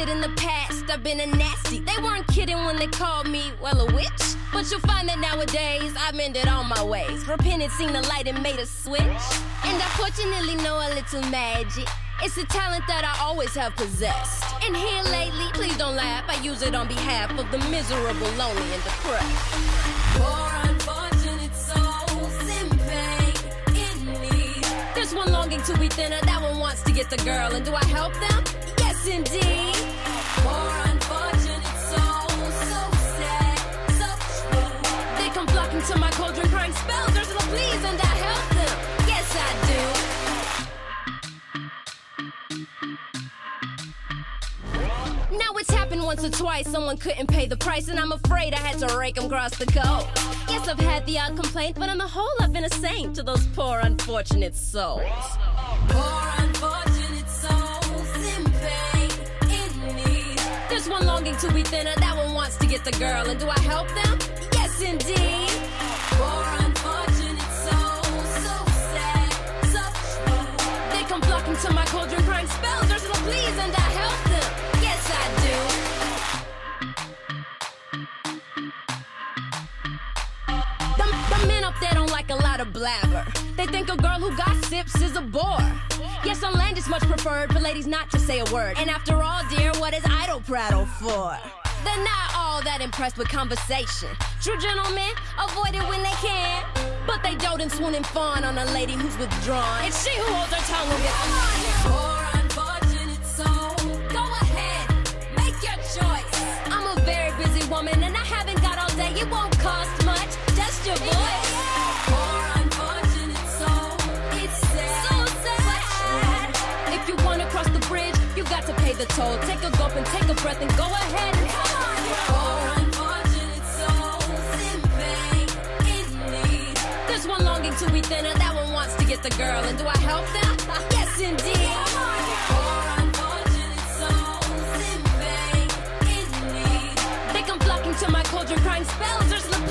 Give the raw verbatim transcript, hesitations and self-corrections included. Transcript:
said in the past, I've been a nasty. They weren't kidding when they called me, well, a witch. But you'll find that nowadays, I've mended all my ways. Repented, seen the light and made a switch. And I fortunately know a little magic. It's a talent that I always have possessed. And here lately, please don't laugh, I use it on behalf of the miserable, lonely, and depressed. Poor unfortunate souls in pain, in need. There's one longing to be thinner, that one wants to get the girl. And do I help them? Yes, indeed. Poor unfortunate souls, so sad, so true. They come flocking to my cauldron, crying spells, Ursula, please, and I help them. Yes, I do. Now it's happened once or twice, someone couldn't pay the price, and I'm afraid I had to rake them across the coast. Yes, I've had the odd complaint, but on the whole I've been a saint to those poor unfortunate souls. Poor unfortunate souls in pain, in need. There's one longing to be thinner, that one wants to get the girl. And do I help them? Yes, indeed. Poor unfortunate souls, so sad, so true. They come flocking to my cauldron, crying spells, Ursula, please, and I help them. Yes, I do. The, the men up there don't like a lot of blabber. They think a girl who gossips is a bore. Yes, on land is much preferred for ladies not to say a word. And after all, dear, what is idle prattle for? They're not all that impressed with conversation. True gentlemen avoid it when they can, but they dote and swoon and fawn on a lady who's withdrawn. It's she who holds her tongue and gets on. Poor unfortunate soul, go ahead, make your choice. I'm a very busy woman and I haven't got all day. It won't cost much, just your voice. Poor unfortunate soul, it's sad, so sad. If you wanna cross the bridge, you got to pay the toll. Take a gulp and take a breath and go ahead and come on. Poor unfortunate souls in pain, in need. There's one longing to be thinner, that one wants to get the girl. And do I help them? Yes, indeed. Poor unfortunate souls in pain, in need. They come flocking to my cauldron, crying spells, Ursula,